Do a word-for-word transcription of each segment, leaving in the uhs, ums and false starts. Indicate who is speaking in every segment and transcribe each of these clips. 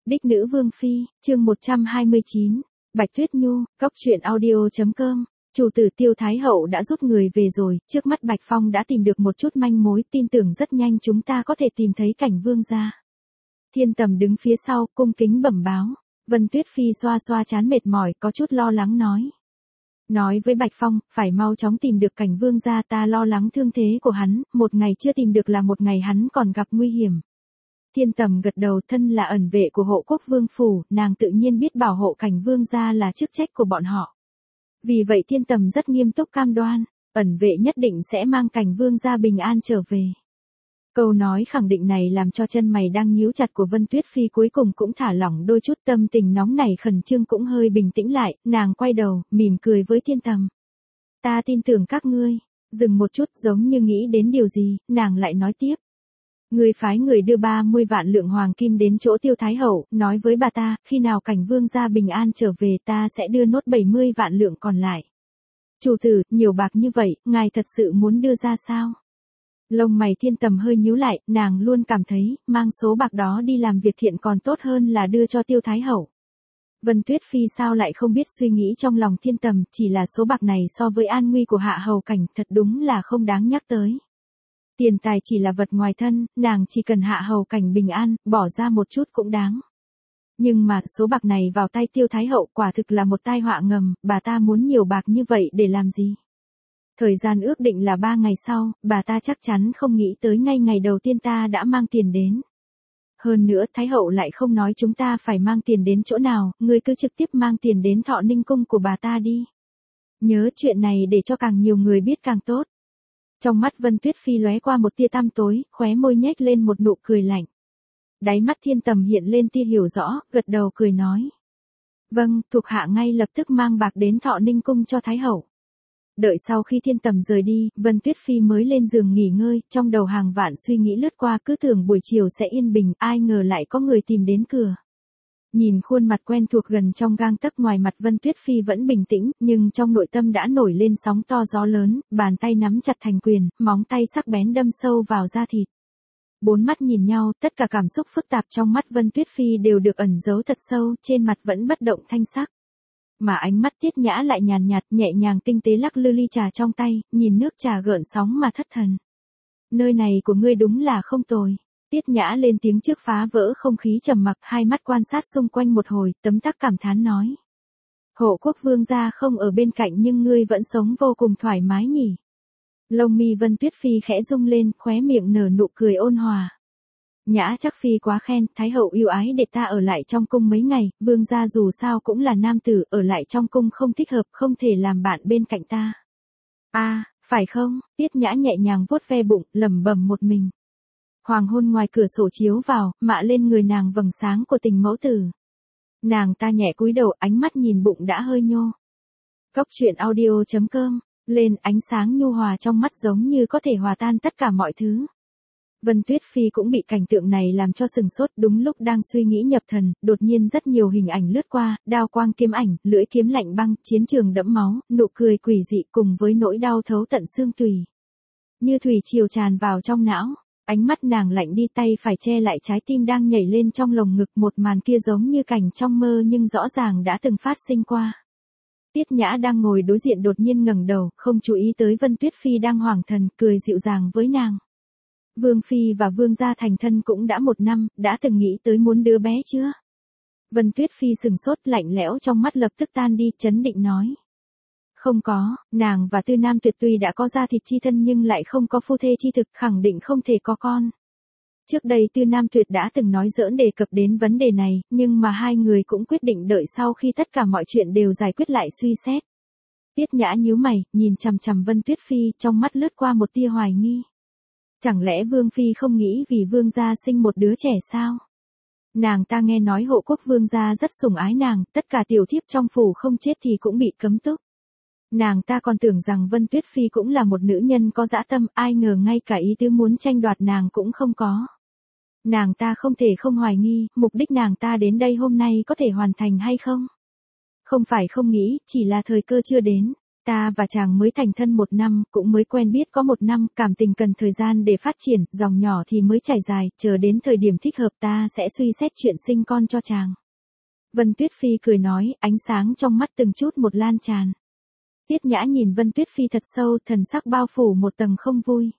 Speaker 1: Đích nữ vương phi, chương một trăm hai mươi chín, Bạch Tuyết Nhu, cốc truyện audio.com. Chủ tử Tiêu Thái Hậu đã rút người về rồi, trước mắt Bạch Phong đã tìm được một chút manh mối, tin tưởng rất nhanh chúng ta có thể tìm thấy cảnh vương gia. Thiên Tầm đứng phía sau, cung kính bẩm báo. Vân Tuyết Phi xoa xoa trán mệt mỏi, có chút lo lắng nói. Nói với Bạch Phong, phải mau chóng tìm được cảnh vương gia, ta lo lắng thương thế của hắn, một ngày chưa tìm được là một ngày hắn còn gặp nguy hiểm. Thiên Tầm gật đầu, thân là ẩn vệ của hộ quốc vương phủ, nàng tự nhiên biết bảo hộ cảnh vương gia là chức trách của bọn họ. Vì vậy Thiên Tầm rất nghiêm túc cam đoan, ẩn vệ nhất định sẽ mang cảnh vương gia bình an trở về. Câu nói khẳng định này làm cho chân mày đang nhíu chặt của Vân Tuyết Phi cuối cùng cũng thả lỏng đôi chút, tâm tình nóng nảy khẩn trương cũng hơi bình tĩnh lại, nàng quay đầu, mỉm cười với Thiên Tầm. Ta tin tưởng các ngươi, dừng một chút giống như nghĩ đến điều gì, nàng lại nói tiếp. Người phái người đưa ba mươi vạn lượng hoàng kim đến chỗ Tiêu Thái Hậu, nói với bà ta, khi nào cảnh vương gia bình an trở về ta sẽ đưa nốt bảy mươi vạn lượng còn lại. Chủ tử, nhiều bạc như vậy, ngài thật sự muốn đưa ra sao? Lông mày Thiên Tầm hơi nhíu lại, nàng luôn cảm thấy, mang số bạc đó đi làm việc thiện còn tốt hơn là đưa cho Tiêu Thái Hậu. Vân Tuyết Phi sao lại không biết suy nghĩ trong lòng Thiên Tầm, chỉ là số bạc này so với an nguy của Hạ Hầu Cảnh thật đúng là không đáng nhắc tới. Tiền tài chỉ là vật ngoài thân, nàng chỉ cần Hạ Hầu Cảnh bình an, bỏ ra một chút cũng đáng. Nhưng mà số bạc này vào tay Tiêu Thái Hậu quả thực là một tai họa ngầm, bà ta muốn nhiều bạc như vậy để làm gì? Thời gian ước định là ba ngày sau, bà ta chắc chắn không nghĩ tới ngay ngày đầu tiên ta đã mang tiền đến. Hơn nữa Thái Hậu lại không nói chúng ta phải mang tiền đến chỗ nào, ngươi cứ trực tiếp mang tiền đến Thọ Ninh Cung của bà ta đi. Nhớ chuyện này để cho càng nhiều người biết càng tốt. Trong mắt Vân Tuyết Phi lóe qua một tia tăm tối, khóe môi nhếch lên một nụ cười lạnh. Đáy mắt Thiên Tầm hiện lên tia hiểu rõ, gật đầu cười nói. Vâng, thuộc hạ ngay lập tức mang bạc đến Thọ Ninh Cung cho Thái Hậu. Đợi sau khi Thiên Tầm rời đi, Vân Tuyết Phi mới lên giường nghỉ ngơi, trong đầu hàng vạn suy nghĩ lướt qua, cứ tưởng buổi chiều sẽ yên bình, ai ngờ lại có người tìm đến cửa. Nhìn khuôn mặt quen thuộc gần trong gang tấc, ngoài mặt Vân Tuyết Phi vẫn bình tĩnh, nhưng trong nội tâm đã nổi lên sóng to gió lớn, bàn tay nắm chặt thành quyền, móng tay sắc bén đâm sâu vào da thịt. Bốn mắt nhìn nhau, tất cả cảm xúc phức tạp trong mắt Vân Tuyết Phi đều được ẩn giấu thật sâu, trên mặt vẫn bất động thanh sắc. Mà ánh mắt Tiết Nhã lại nhàn nhạt, nhẹ nhàng tinh tế lắc lư ly trà trong tay, nhìn nước trà gợn sóng mà thất thần. Nơi này của ngươi đúng là không tồi. Tiết Nhã lên tiếng trước phá vỡ không khí trầm mặc, hai mắt quan sát xung quanh một hồi, tấm tắc cảm thán nói. Hộ quốc vương gia không ở bên cạnh nhưng ngươi vẫn sống vô cùng thoải mái nhỉ. Lông mi Vân Tuyết Phi khẽ rung lên, khóe miệng nở nụ cười ôn hòa. Nhã chắc Phi quá khen, Thái Hậu yêu ái để ta ở lại trong cung mấy ngày, vương gia dù sao cũng là nam tử, ở lại trong cung không thích hợp, không thể làm bạn bên cạnh ta. A, à, phải không? Tiết Nhã nhẹ nhàng vuốt ve bụng, lẩm bẩm một mình. Hoàng hôn ngoài cửa sổ chiếu vào, mạ lên người nàng vầng sáng của tình mẫu tử. Nàng ta nhẹ cúi đầu, ánh mắt nhìn bụng đã hơi nhô. Cốc truyện audio.com, lên ánh sáng nhu hòa trong mắt giống như có thể hòa tan tất cả mọi thứ. Vân Tuyết Phi cũng bị cảnh tượng này làm cho sừng sốt, đúng lúc đang suy nghĩ nhập thần, đột nhiên rất nhiều hình ảnh lướt qua, đao quang kiếm ảnh, lưỡi kiếm lạnh băng, chiến trường đẫm máu, nụ cười quỷ dị cùng với nỗi đau thấu tận xương tủy. Như thủy triều tràn vào trong não. Ánh mắt nàng lạnh đi, tay phải che lại trái tim đang nhảy lên trong lồng ngực, một màn kia giống như cảnh trong mơ nhưng rõ ràng đã từng phát sinh qua. Tiết Nhã đang ngồi đối diện đột nhiên ngẩng đầu, không chú ý tới Vân Tuyết Phi đang hoảng thần, cười dịu dàng với nàng. Vương Phi và Vương gia thành thân cũng đã một năm, đã từng nghĩ tới muốn đứa bé chưa? Vân Tuyết Phi sừng sốt, lạnh lẽo trong mắt lập tức tan đi, trấn định nói. Không có, nàng và Tư Nam Tuyệt tuy đã có gia thịt chi thân nhưng lại không có phu thê chi thực, khẳng định không thể có con. Trước đây Tư Nam Tuyệt đã từng nói giỡn đề cập đến vấn đề này, nhưng mà hai người cũng quyết định đợi sau khi tất cả mọi chuyện đều giải quyết lại suy xét. Tiết Nhã nhíu mày, nhìn chằm chằm Vân Tuyết Phi, trong mắt lướt qua một tia hoài nghi. Chẳng lẽ Vương Phi không nghĩ vì Vương gia sinh một đứa trẻ sao? Nàng ta nghe nói hộ quốc Vương gia rất sủng ái nàng, tất cả tiểu thiếp trong phủ không chết thì cũng bị cấm túc. Nàng ta còn tưởng rằng Vân Tuyết Phi cũng là một nữ nhân có dã tâm, ai ngờ ngay cả ý tứ muốn tranh đoạt nàng cũng không có. Nàng ta không thể không hoài nghi, mục đích nàng ta đến đây hôm nay có thể hoàn thành hay không? Không phải không nghĩ, chỉ là thời cơ chưa đến. ta và chàng mới thành thân một năm, cũng mới quen biết có một năm, cảm tình cần thời gian để phát triển, dòng nhỏ thì mới chảy dài, chờ đến thời điểm thích hợp ta sẽ suy xét chuyện sinh con cho chàng. Vân Tuyết Phi cười nói, ánh sáng trong mắt từng chút một lan tràn. Tiết Nhã nhìn Vân Tuyết Phi thật sâu, thần sắc bao phủ một tầng không vui.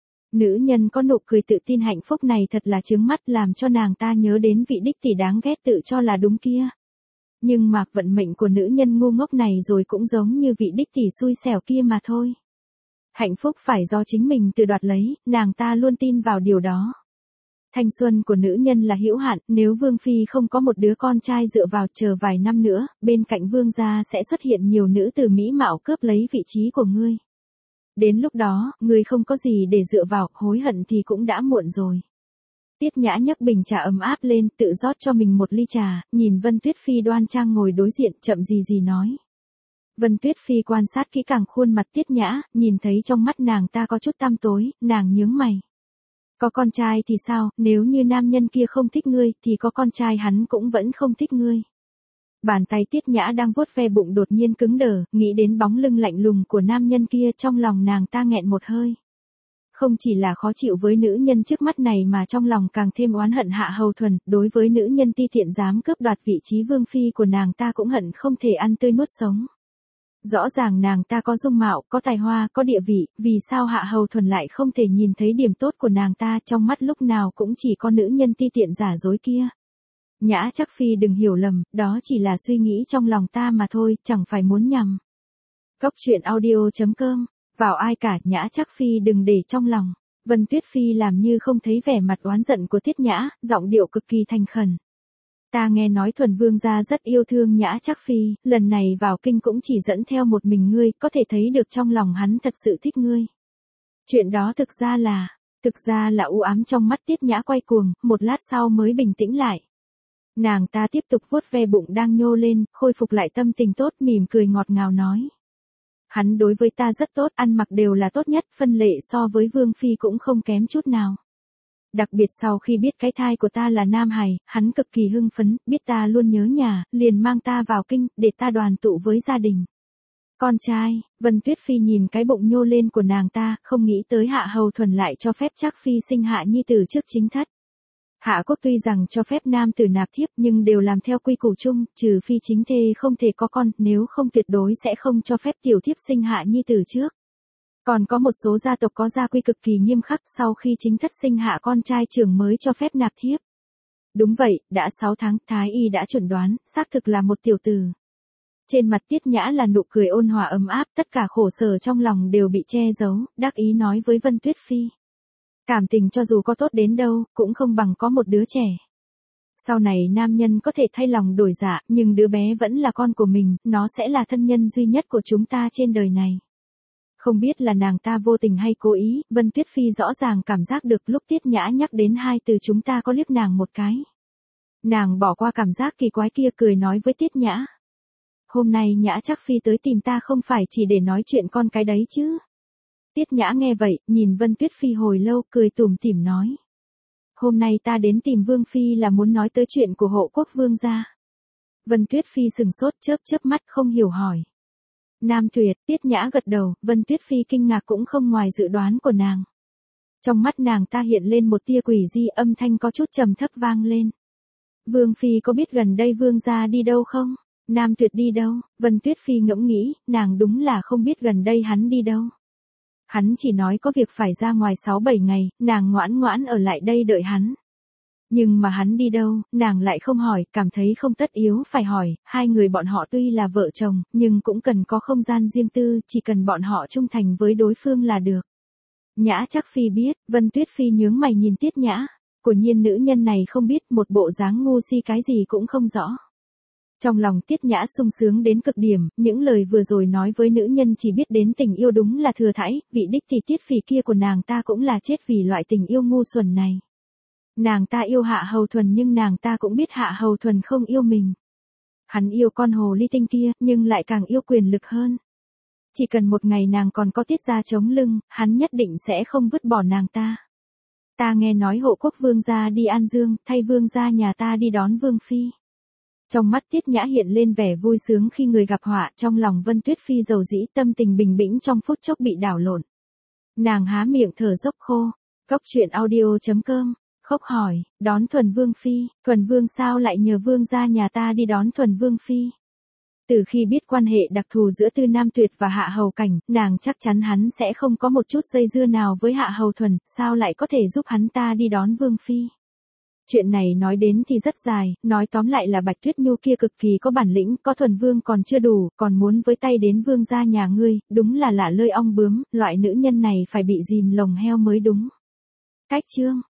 Speaker 1: Nữ nhân có nụ cười tự tin hạnh phúc này thật là chướng mắt, làm cho nàng ta nhớ đến vị đích tỷ đáng ghét tự cho là đúng kia. Nhưng mà vận mệnh của nữ nhân ngu ngốc này rồi cũng giống như vị đích tỷ xui xẻo kia mà thôi. Hạnh phúc phải do chính mình tự đoạt lấy, nàng ta luôn tin vào điều đó. Thanh xuân của nữ nhân là hữu hạn, nếu Vương Phi không có một đứa con trai dựa vào, chờ vài năm nữa, bên cạnh Vương gia sẽ xuất hiện nhiều nữ tử mỹ mạo cướp lấy vị trí của ngươi. Đến lúc đó, ngươi không có gì để dựa vào, hối hận thì cũng đã muộn rồi. Tiết Nhã nhấc bình trà ấm áp lên, tự rót cho mình một ly trà, nhìn Vân Tuyết Phi đoan trang ngồi đối diện, chậm gì gì nói. Vân Tuyết Phi quan sát kỹ càng khuôn mặt Tiết Nhã, nhìn thấy trong mắt nàng ta có chút tăm tối, nàng nhướng mày. Có con trai thì sao, nếu như nam nhân kia không thích ngươi, thì có con trai hắn cũng vẫn không thích ngươi. Bàn tay Tiết Nhã đang vuốt ve bụng đột nhiên cứng đờ, nghĩ đến bóng lưng lạnh lùng của nam nhân kia, trong lòng nàng ta nghẹn một hơi. Không chỉ là khó chịu với nữ nhân trước mắt này mà trong lòng càng thêm oán hận Hạ Hầu Thuần, đối với nữ nhân ti tiện dám cướp đoạt vị trí vương phi của nàng ta cũng hận không thể ăn tươi nuốt sống. Rõ ràng nàng ta có dung mạo, có tài hoa, có địa vị, vì sao Hạ Hầu Thuần lại không thể nhìn thấy điểm tốt của nàng ta, trong mắt lúc nào cũng chỉ có nữ nhân ti tiện giả dối kia. Nhã Trắc Phi đừng hiểu lầm, đó chỉ là suy nghĩ trong lòng ta mà thôi, chẳng phải muốn nhầm. Góc truyện audio chấm com, vào ai cả, Nhã Trắc Phi đừng để trong lòng. Vân Tuyết Phi làm như không thấy vẻ mặt oán giận của Tiết Nhã, giọng điệu cực kỳ thành khẩn. Ta nghe nói Thuần Vương gia rất yêu thương Nhã Trắc Phi, lần này vào kinh cũng chỉ dẫn theo một mình ngươi, có thể thấy được trong lòng hắn thật sự thích ngươi. Chuyện đó thực ra là, thực ra là u ám trong mắt Tiết Nhã quay cuồng, một lát sau mới bình tĩnh lại. Nàng ta tiếp tục vuốt ve bụng đang nhô lên, khôi phục lại tâm tình tốt, mỉm cười ngọt ngào nói. Hắn đối với ta rất tốt, ăn mặc đều là tốt nhất, phân lệ so với Vương Phi cũng không kém chút nào. Đặc biệt sau khi biết cái thai của ta là nam hài, hắn cực kỳ hưng phấn, biết ta luôn nhớ nhà, liền mang ta vào kinh, để ta đoàn tụ với gia đình. Con trai, Vân Tuyết Phi nhìn cái bụng nhô lên của nàng ta, không nghĩ tới Hạ Hầu Thuần lại cho phép Trắc Phi sinh hạ nhi tử trước chính thất. Hạ quốc tuy rằng cho phép nam tử nạp thiếp nhưng đều làm theo quy củ chung, trừ phi chính thê không thể có con, nếu không tuyệt đối sẽ không cho phép tiểu thiếp sinh hạ nhi tử trước. Còn có một số gia tộc có gia quy cực kỳ nghiêm khắc, sau khi chính thất sinh hạ con trai trưởng mới cho phép nạp thiếp. Đúng vậy, đã sáu tháng, Thái y đã chuẩn đoán, xác thực là một tiểu tử. Trên mặt Tiết Nhã là nụ cười ôn hòa ấm áp, tất cả khổ sở trong lòng đều bị che giấu, đắc ý nói với Vân Tuyết Phi. Cảm tình cho dù có tốt đến đâu, cũng không bằng có một đứa trẻ. Sau này nam nhân có thể thay lòng đổi dạ, nhưng đứa bé vẫn là con của mình, nó sẽ là thân nhân duy nhất của chúng ta trên đời này. Không biết là nàng ta vô tình hay cố ý, Vân Tuyết Phi rõ ràng cảm giác được lúc Tiết Nhã nhắc đến hai từ chúng ta có liếc nàng một cái. Nàng bỏ qua cảm giác kỳ quái kia, cười nói với Tiết Nhã. Hôm nay Nhã Trắc Phi tới tìm ta không phải chỉ để nói chuyện con cái đấy chứ. Tiết Nhã nghe vậy, nhìn Vân Tuyết Phi hồi lâu, cười tủm tỉm nói. Hôm nay ta đến tìm Vương Phi là muốn nói tới chuyện của hộ quốc vương gia. Vân Tuyết Phi sừng sốt, chớp chớp mắt không hiểu hỏi. Nam Tuyệt, Tiết Nhã gật đầu, Vân Tuyết Phi kinh ngạc cũng không ngoài dự đoán của nàng. Trong mắt nàng ta hiện lên một tia quỷ dị, âm thanh có chút trầm thấp vang lên. Vương Phi có biết gần đây vương gia đi đâu không? Nam Tuyệt đi đâu? Vân Tuyết Phi ngẫm nghĩ, nàng đúng là không biết gần đây hắn đi đâu. Hắn chỉ nói có việc phải ra ngoài sáu bảy ngày, nàng ngoãn ngoãn ở lại đây đợi hắn. Nhưng mà hắn đi đâu, nàng lại không hỏi, cảm thấy không tất yếu phải hỏi, hai người bọn họ tuy là vợ chồng, nhưng cũng cần có không gian riêng tư, chỉ cần bọn họ trung thành với đối phương là được. Nhã Trắc Phi biết, Vân Tuyết Phi nhướng mày nhìn Tiết Nhã, quả nhiên nữ nhân này không biết, một bộ dáng ngu si cái gì cũng không rõ. Trong lòng Tiết Nhã sung sướng đến cực điểm, những lời vừa rồi nói với nữ nhân chỉ biết đến tình yêu đúng là thừa thãi, vị đích thì Tiết Phỉ kia của nàng ta cũng là chết vì loại tình yêu ngu xuẩn này. Nàng ta yêu Hạ Hầu Thuần nhưng nàng ta cũng biết Hạ Hầu Thuần không yêu mình. Hắn yêu con hồ ly tinh kia, nhưng lại càng yêu quyền lực hơn. Chỉ cần một ngày nàng còn có Tiết gia chống lưng, hắn nhất định sẽ không vứt bỏ nàng ta. Ta nghe nói hộ quốc vương gia đi An Dương, thay vương gia nhà ta đi đón Vương Phi. Trong mắt Tiết Nhã hiện lên vẻ vui sướng khi người gặp họa, trong lòng Vân Tuyết Phi dầu dĩ, tâm tình bình bĩnh trong phút chốc bị đảo lộn. Nàng há miệng thở dốc khô. Cốc truyện audio chấm com. Khóc hỏi, đón Thuần Vương Phi, Thuần Vương sao lại nhờ Vương gia nhà ta đi đón Thuần Vương Phi? Từ khi biết quan hệ đặc thù giữa Tư Nam Tuyệt và Hạ Hầu Cảnh, nàng chắc chắn hắn sẽ không có một chút dây dưa nào với Hạ Hầu Thuần, sao lại có thể giúp hắn ta đi đón Vương Phi? Chuyện này nói đến thì rất dài, nói tóm lại là Bạch Tuyết Nhu kia cực kỳ có bản lĩnh, có Thuần Vương còn chưa đủ, còn muốn với tay đến Vương gia nhà ngươi, đúng là lả lơi ong bướm, loại nữ nhân này phải bị dìm lồng heo mới đúng. Cách chương